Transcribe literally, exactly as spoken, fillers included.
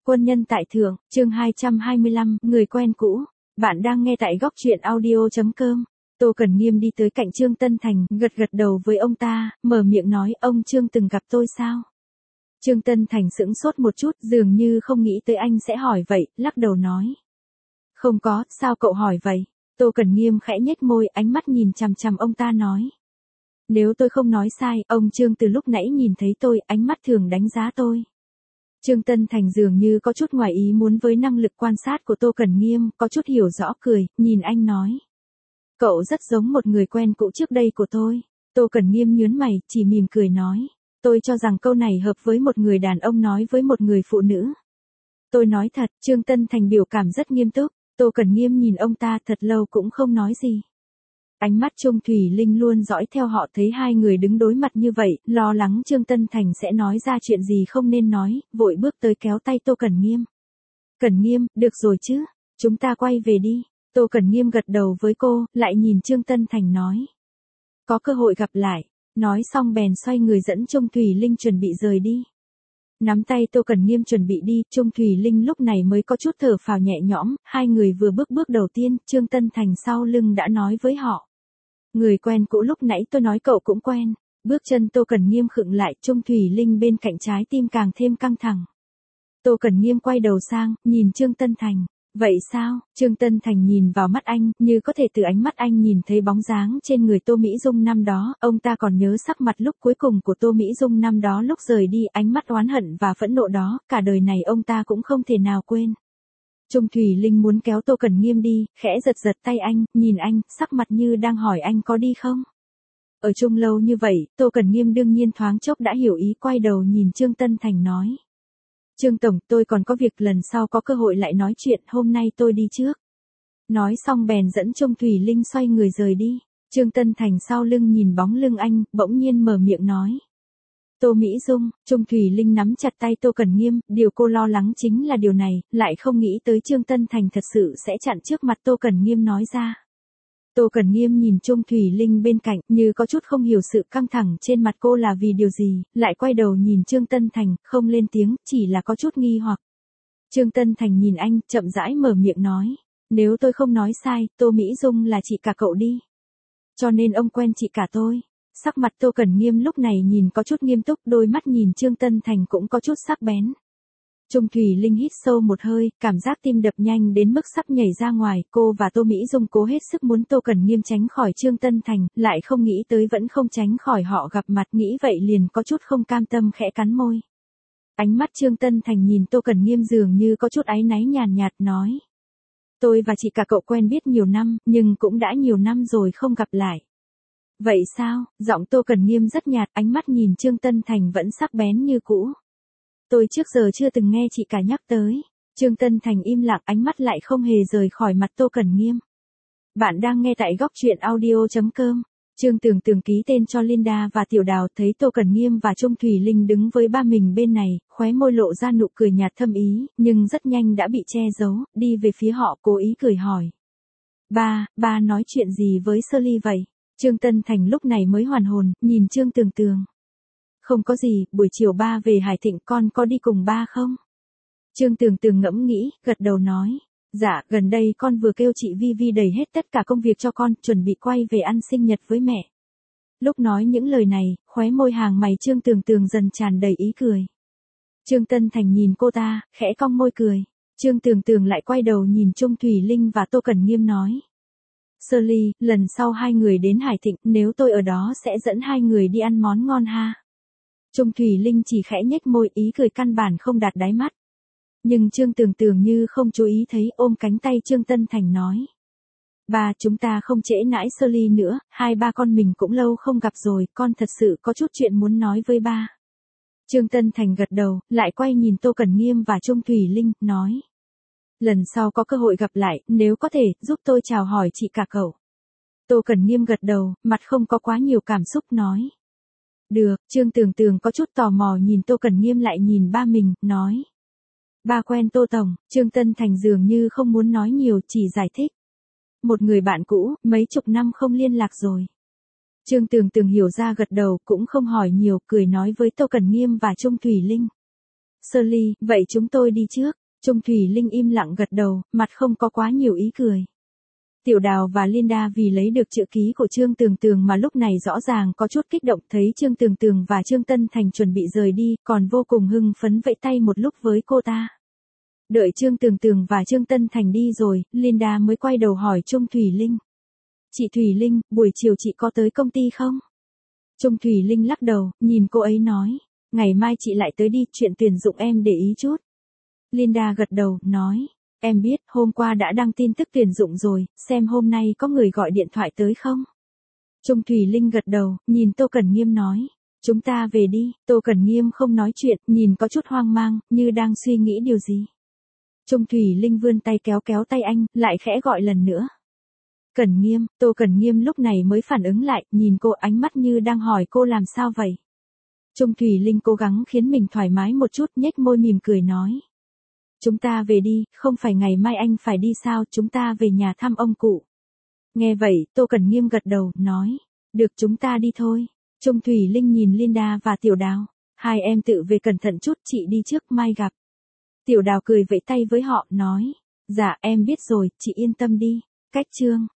Quân nhân tại thượng, chương hai trăm hai mươi lăm, người quen cũ. Bạn đang nghe tại góc truyện audio chấm com. Tô Cẩn Nghiêm đi tới cạnh Trương Tân Thành, gật gật đầu với ông ta, mở miệng nói, ông Trương từng gặp tôi sao? Trương Tân Thành sững sốt một chút, dường như không nghĩ tới anh sẽ hỏi vậy, lắc đầu nói. Không có, sao cậu hỏi vậy? Tô Cẩn Nghiêm khẽ nhếch môi, ánh mắt nhìn chằm chằm ông ta nói. Nếu tôi không nói sai, ông Trương từ lúc nãy nhìn thấy tôi, ánh mắt thường đánh giá tôi. Trương Tân Thành dường như có chút ngoài ý muốn với năng lực quan sát của Tô Cẩn Nghiêm, có chút hiểu rõ cười, nhìn anh nói. Cậu rất giống một người quen cũ trước đây của tôi. Tô Cẩn Nghiêm nhớn mày, chỉ mỉm cười nói. Tôi cho rằng câu này hợp với một người đàn ông nói với một người phụ nữ. Tôi nói thật, Trương Tân Thành biểu cảm rất nghiêm túc, Tô Cẩn Nghiêm nhìn ông ta thật lâu cũng không nói gì. Ánh mắt Trung Thủy Linh luôn dõi theo họ, thấy hai người đứng đối mặt như vậy, lo lắng Trương Tân Thành sẽ nói ra chuyện gì không nên nói, vội bước tới kéo tay Tô Cẩn Nghiêm. Cẩn Nghiêm, được rồi chứ, chúng ta quay về đi. Tô Cẩn Nghiêm gật đầu với cô, lại nhìn Trương Tân Thành nói. Có cơ hội gặp lại, nói xong bèn xoay người dẫn Trung Thủy Linh chuẩn bị rời đi. Nắm tay Tô Cẩn Nghiêm chuẩn bị đi, Trung Thủy Linh lúc này mới có chút thở phào nhẹ nhõm, hai người vừa bước bước đầu tiên, Trương Tân Thành sau lưng đã nói với họ. Người quen cũ lúc nãy tôi nói cậu cũng quen. Bước chân Tô Cẩn Nghiêm khựng lại, Trung Thủy Linh bên cạnh trái tim càng thêm căng thẳng. Tô Cẩn Nghiêm quay đầu sang, nhìn Trương Tân Thành. Vậy sao? Trương Tân Thành nhìn vào mắt anh, như có thể từ ánh mắt anh nhìn thấy bóng dáng trên người Tô Mỹ Dung năm đó. Ông ta còn nhớ sắc mặt lúc cuối cùng của Tô Mỹ Dung năm đó lúc rời đi, ánh mắt oán hận và phẫn nộ đó, cả đời này ông ta cũng không thể nào quên. Trung Thủy Linh muốn kéo Tô Cẩn Nghiêm đi, khẽ giật giật tay anh, nhìn anh, sắc mặt như đang hỏi anh có đi không? Ở chung lâu như vậy, Tô Cẩn Nghiêm đương nhiên thoáng chốc đã hiểu ý, quay đầu nhìn Trương Tân Thành nói. Trương Tổng, tôi còn có việc, lần sau có cơ hội lại nói chuyện, hôm nay tôi đi trước. Nói xong bèn dẫn Trung Thủy Linh xoay người rời đi. Trương Tân Thành sau lưng nhìn bóng lưng anh, bỗng nhiên mở miệng nói. Tô Mỹ Dung, Trung Thủy Linh nắm chặt tay Tô Cẩn Nghiêm, điều cô lo lắng chính là điều này, lại không nghĩ tới Trương Tân Thành thật sự sẽ chặn trước mặt Tô Cẩn Nghiêm nói ra. Tô Cẩn Nghiêm nhìn Trung Thủy Linh bên cạnh, như có chút không hiểu sự căng thẳng trên mặt cô là vì điều gì, lại quay đầu nhìn Trương Tân Thành, không lên tiếng, chỉ là có chút nghi hoặc. Trương Tân Thành nhìn anh, chậm rãi mở miệng nói, nếu tôi không nói sai, Tô Mỹ Dung là chị cả cậu đi. Cho nên ông quen chị cả tôi. Sắc mặt Tô Cẩn Nghiêm lúc này nhìn có chút nghiêm túc, đôi mắt nhìn Trương Tân Thành cũng có chút sắc bén. Trung Thủy Linh hít sâu một hơi, cảm giác tim đập nhanh đến mức sắp nhảy ra ngoài, cô và Tô Mỹ Dung cố hết sức muốn Tô Cẩn Nghiêm tránh khỏi Trương Tân Thành, lại không nghĩ tới vẫn không tránh khỏi họ gặp mặt, nghĩ vậy liền có chút không cam tâm khẽ cắn môi. Ánh mắt Trương Tân Thành nhìn Tô Cẩn Nghiêm dường như có chút áy náy nhàn nhạt nói. Tôi và chị cả cậu quen biết nhiều năm, nhưng cũng đã nhiều năm rồi không gặp lại. Vậy sao? Giọng Tô Cẩn Nghiêm rất nhạt, ánh mắt nhìn Trương Tân Thành vẫn sắc bén như cũ. Tôi trước giờ chưa từng nghe chị cả nhắc tới. Trương Tân Thành im lặng, ánh mắt lại không hề rời khỏi mặt Tô Cẩn Nghiêm. Bạn đang nghe tại góc truyện audio chấm com. Trương Tường Tường ký tên cho Linda và Tiểu Đào, thấy Tô Cẩn Nghiêm và Trung Thủy Linh đứng với ba mình bên này, khóe môi lộ ra nụ cười nhạt thâm ý, nhưng rất nhanh đã bị che giấu, đi về phía họ cố ý cười hỏi. Ba, ba nói chuyện gì với Shirley vậy? Trương Tân Thành lúc này mới hoàn hồn, nhìn Trương Tường Tường. Không có gì, buổi chiều ba về Hải Thịnh, con có đi cùng ba không? Trương Tường Tường ngẫm nghĩ, gật đầu nói. Dạ, gần đây con vừa kêu chị Vi Vi đẩy hết tất cả công việc cho con, chuẩn bị quay về ăn sinh nhật với mẹ. Lúc nói những lời này, khóe môi hàng mày Trương Tường Tường dần tràn đầy ý cười. Trương Tân Thành nhìn cô ta, khẽ cong môi cười. Trương Tường Tường lại quay đầu nhìn Trung Thủy Linh và Tô Cẩn Nghiêm nói. Shirley, lần sau hai người đến Hải Thịnh, nếu tôi ở đó sẽ dẫn hai người đi ăn món ngon ha. Trung Thủy Linh chỉ khẽ nhếch môi, ý cười căn bản không đạt đáy mắt. Nhưng Trương Tường Tường như không chú ý thấy, ôm cánh tay Trương Tân Thành nói. Ba, chúng ta không trễ nãi Shirley nữa, hai ba con mình cũng lâu không gặp rồi, con thật sự có chút chuyện muốn nói với ba. Trương Tân Thành gật đầu, lại quay nhìn Tô Cẩn Nghiêm và Trung Thủy Linh, nói. Lần sau có cơ hội gặp lại, nếu có thể, giúp tôi chào hỏi chị cả cậu. Tô Cẩn Nghiêm gật đầu, mặt không có quá nhiều cảm xúc nói. Được, Trương Tường Tường có chút tò mò nhìn Tô Cẩn Nghiêm lại nhìn ba mình, nói. Ba quen Tô Tổng, Trương Tân Thành dường như không muốn nói nhiều, chỉ giải thích. Một người bạn cũ, mấy chục năm không liên lạc rồi. Trương Tường Tường hiểu ra gật đầu, cũng không hỏi nhiều, cười nói với Tô Cẩn Nghiêm và Trung Thủy Linh. Shirley, vậy chúng tôi đi trước. Trung Thủy Linh im lặng gật đầu, mặt không có quá nhiều ý cười. Tiểu Đào và Linda vì lấy được chữ ký của Trương Tường Tường mà lúc này rõ ràng có chút kích động, thấy Trương Tường Tường và Trương Tân Thành chuẩn bị rời đi, còn vô cùng hưng phấn vẫy tay một lúc với cô ta. Đợi Trương Tường Tường và Trương Tân Thành đi rồi, Linda mới quay đầu hỏi Trung Thủy Linh. Chị Thủy Linh, buổi chiều chị có tới công ty không? Trung Thủy Linh lắc đầu, nhìn cô ấy nói. Ngày mai chị lại tới đi, chuyện tuyển dụng em để ý chút. Linda gật đầu, nói. Em biết, hôm qua đã đăng tin tức tuyển dụng rồi, xem hôm nay có người gọi điện thoại tới không? Trung Thủy Linh gật đầu, nhìn Tô Cẩn Nghiêm nói. Chúng ta về đi. Tô Cẩn Nghiêm không nói chuyện, nhìn có chút hoang mang, như đang suy nghĩ điều gì. Trung Thủy Linh vươn tay kéo kéo tay anh, lại khẽ gọi lần nữa. Cẩn Nghiêm, Tô Cẩn Nghiêm lúc này mới phản ứng lại, nhìn cô ánh mắt như đang hỏi cô làm sao vậy. Trung Thủy Linh cố gắng khiến mình thoải mái một chút, nhếch môi mỉm cười nói. Chúng ta về đi, không phải ngày mai anh phải đi sao, chúng ta về nhà thăm ông cụ. Nghe vậy, Tô Cẩn Nghiêm gật đầu, nói. Được, chúng ta đi thôi. Trung Thủy Linh nhìn Linda và Tiểu Đào. Hai em tự về cẩn thận chút, chị đi trước, mai gặp. Tiểu Đào cười vẫy tay với họ, nói. Dạ, em biết rồi, chị yên tâm đi. Cách chương